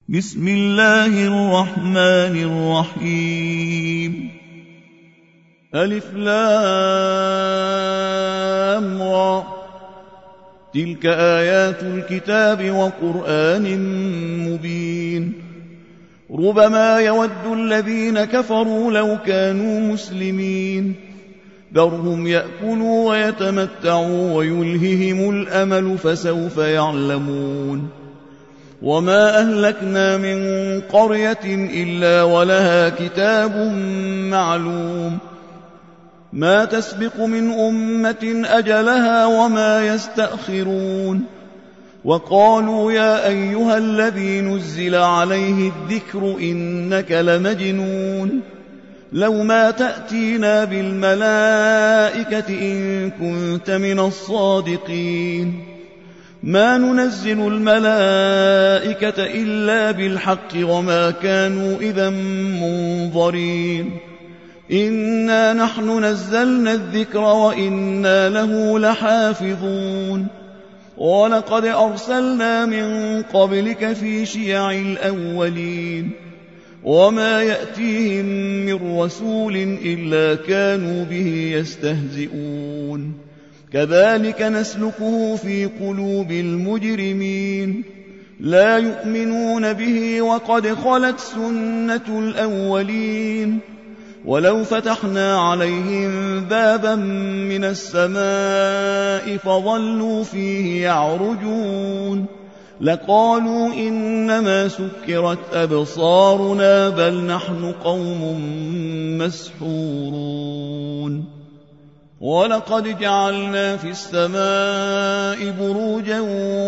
بسم الله الرحمن الرحيم. ألف لام را، تلك آيات الكتاب وقرآن مبين. ربما يود الذين كفروا لو كانوا مسلمين، ذرهم يأكلوا ويتمتعوا ويلههم الأمل فسوف يعلمون. وما أهلكنا من قرية إلا ولها كتاب معلوم، ما تسبق من أمة أجلها وما يستأخرون. وقالوا يا أيها الذي نزل عليه الذكر إنك لمجنون، لو ما تأتينا بالملائكة إن كنت من الصادقين. ما ننزل الملائكة إلا بالحق وما كانوا إذا منظرين. إنا نحن نزلنا الذكر وإنا له لحافظون. ولقد أرسلنا من قبلك في شيع الأولين، وما يأتيهم من رسول إلا كانوا به يستهزئون. كذلك نسلكه في قلوب المجرمين، لا يؤمنون به وقد خلت سنة الأولين. ولو فتحنا عليهم بابا من السماء فظلوا فيه يعرجون لقالوا إنما سكرت أبصارنا بل نحن قوم مسحورون. ولقد جعلنا في السماء بروجا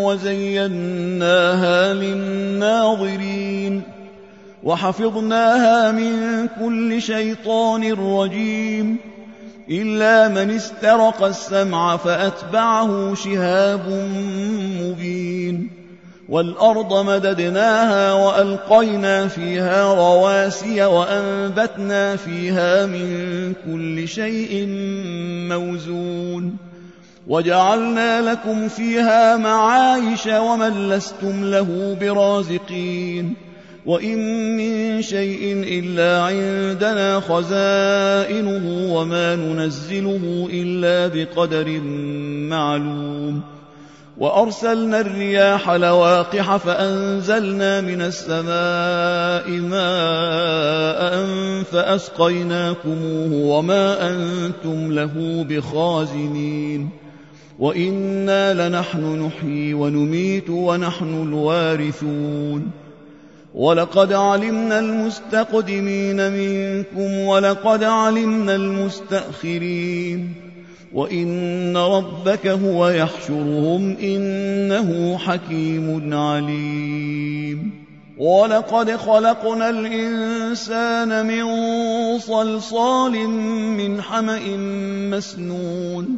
وزيناها للناظرين، وحفظناها من كل شيطان رجيم، إلا من استرق السمع فأتبعه شهاب مبين. والأرض مددناها وألقينا فيها رواسي وأنبتنا فيها من كل شيء موزون، وجعلنا لكم فيها معايش ومن لستم له برازقين. وإن من شيء إلا عندنا خزائنه وما ننزله إلا بقدر معلوم. وأرسلنا الرياح لواقح فأنزلنا من السماء ماء فأسقيناكموه وما أنتم له بخازنين. وإنا لنحن نحيي ونميت ونحن الوارثون. ولقد علمنا المستقدمين منكم ولقد علمنا المستأخرين، وإن ربك هو يحشرهم إنه حكيم عليم. ولقد خلقنا الإنسان من صلصال من حمأ مسنون،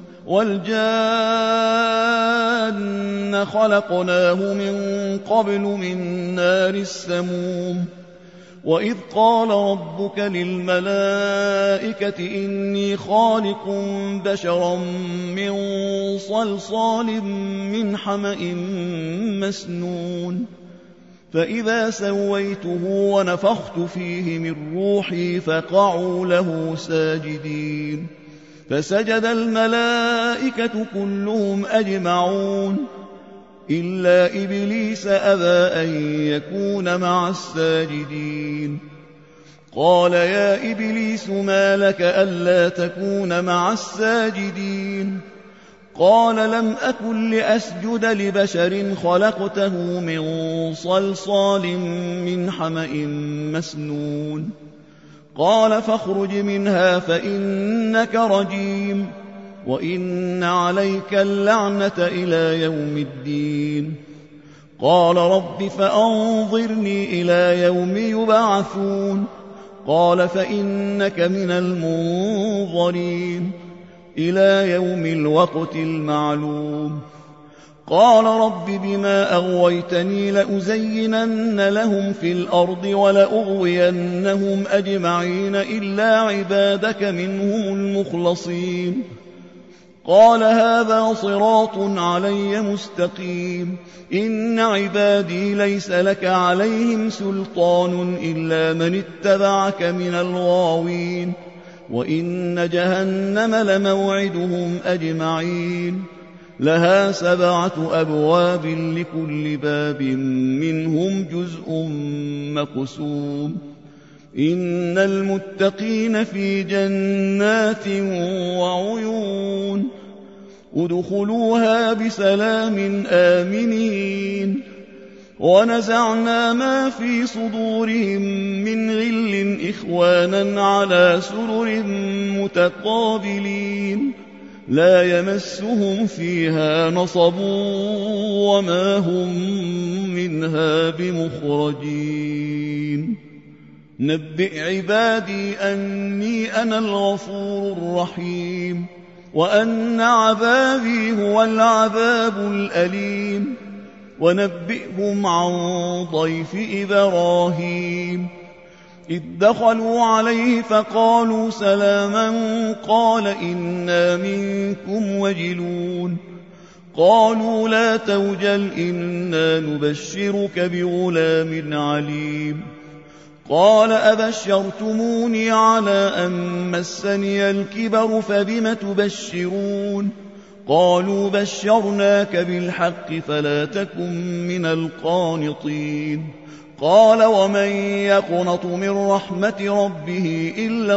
والجان خلقناه من قبل من نار السموم. وإذ قال ربك للملائكة إني خالق بشرا من صلصال من حمأ مسنون، فإذا سويته ونفخت فيه من روحي فقعوا له ساجدين. فسجد الملائكة كلهم أجمعون إلا إبليس أبى أن يكون مع الساجدين. قال يا إبليس ما لك ألا تكون مع الساجدين؟ قال لم أكن لأسجد لبشر خلقته من صلصال من حمأ مسنون. قال فاخرج منها فإنك رجيم، وإن عليك اللعنة إلى يوم الدين. قال رب فأنظرني إلى يوم يبعثون. قال فإنك من المنظرين إلى يوم الوقت المعلوم. قال رب بما أغويتني لأزينن لهم في الأرض ولأغوينهم أجمعين إلا عبادك منهم المخلصين. قال هذا صراط علي مستقيم إن عبادي ليس لك عليهم سلطان إلا من اتبعك من الغاوين وإن جهنم لموعدهم أجمعين لها 7 أبواب لكل باب منهم جزء مقسوم إن المتقين في جنات وعيون ادخلوها بسلام آمنين ونزعنا ما في صدورهم من غل إخوانا على سرر متقابلين لا يمسهم فيها نصب وما هم منها بمخرجين نبئ عبادي أني أنا الغفور الرحيم وأن عذابي هو العذاب الأليم ونبئهم عن ضيف إبراهيم إذ دخلوا عليه فقالوا سلاما قال إنا منكم وجلون قالوا لا توجل إنا نبشرك بغلام عليم قال أبشرتموني على أن مسني الكبر فبم تبشرون قالوا بشرناك بالحق فلا تكن من القانطين قال ومن يقنط من رحمة ربه إلا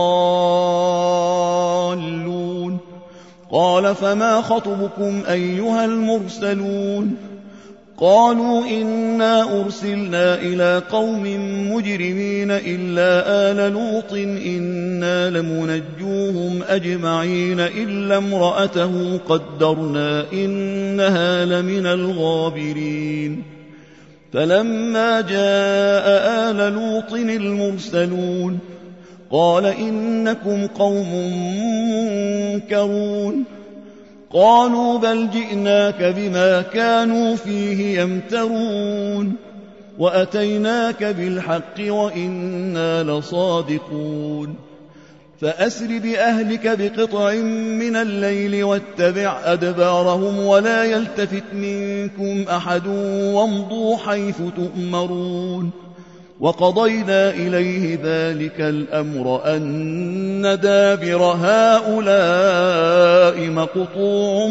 الضالون قال فما خطبكم أيها المرسلون قالوا إنا أرسلنا إلى قوم مجرمين إلا آل لوط إنا لمنجوهم أجمعين إلا امرأته قدرنا إنها لمن الغابرين فلما جاء آل لوط المرسلون قال إنكم قوم منكرون قالوا بل جئناك بما كانوا فيه يمترون وأتيناك بالحق وإنا لصادقون فأسر بأهلك بقطع من الليل واتبع أدبارهم ولا يلتفت منكم أحد وامضوا حيث تؤمرون وقضينا إليه ذلك الأمر أن دابر هؤلاء مقطوع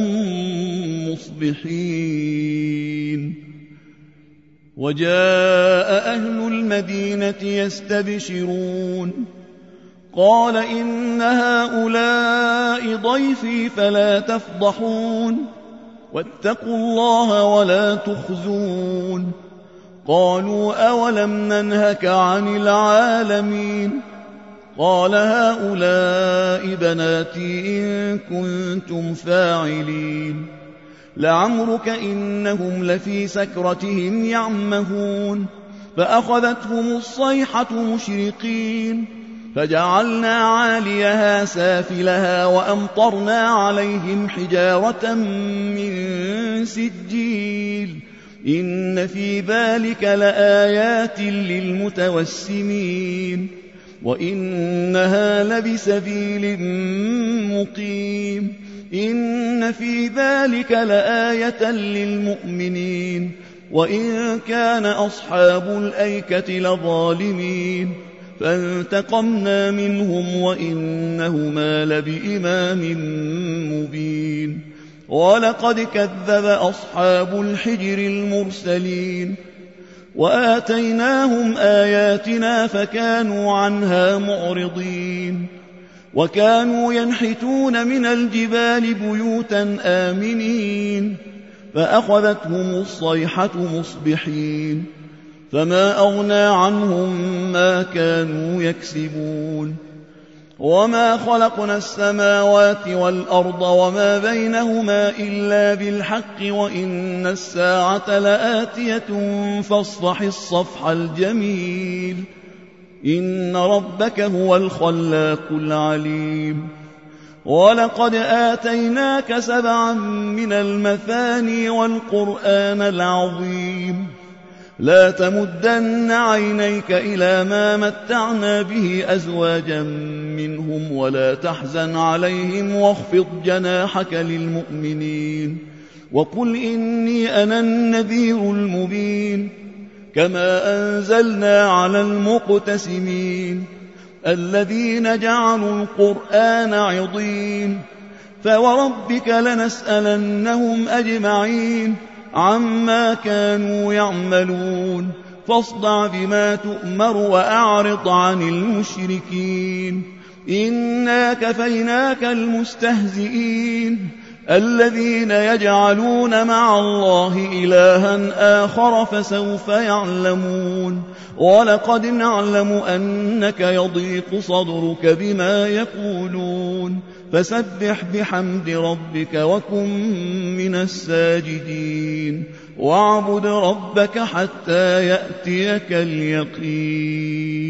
مصبحين وجاء أهل المدينة يستبشرون قال إن هؤلاء ضيفي فلا تفضحون واتقوا الله ولا تخزون قالوا أولم ننهك عن العالمين قال هؤلاء بناتي إن كنتم فاعلين لعمرك إنهم لفي سكرتهم يعمهون فأخذتهم الصيحة مشرقين فجعلنا عاليها سافلها وأمطرنا عليهم حجارة من سجيل إن في ذلك لآيات للمتوسمين وإنها لبسبيل مقيم إن في ذلك لآية للمؤمنين وإن كان أصحاب الأيكة لظالمين فانتقمنا منهم وإنهما لبإمام مبين ولقد كذب أصحاب الحجر المرسلين وآتيناهم آياتنا فكانوا عنها معرضين وكانوا ينحتون من الجبال بيوتا آمنين فأخذتهم الصيحة مصبحين فما أغنى عنهم ما كانوا يكسبون وما خلقنا السماوات والأرض وما بينهما إلا بالحق وإن الساعة لآتية فاصفح الصفح الجميل إن ربك هو الخلاق العليم ولقد آتيناك 7 من المثاني والقرآن العظيم لا تمدن عينيك إلى ما متعنا به أزواجا منهم منهم ولا تحزن عليهم واخفض جناحك للمؤمنين وقل إني أنا النذير المبين كما أنزلنا على المقتسمين الذين جعلوا القرآن عضين فوربك لنسألنهم أجمعين عما كانوا يعملون فاصدع بما تؤمر وأعرض عن المشركين إنا كفيناك المستهزئين الذين يجعلون مع الله إلها آخر فسوف يعلمون ولقد نعلم أنك يضيق صدرك بما يقولون فسبح بحمد ربك وكن من الساجدين واعبد ربك حتى يأتيك اليقين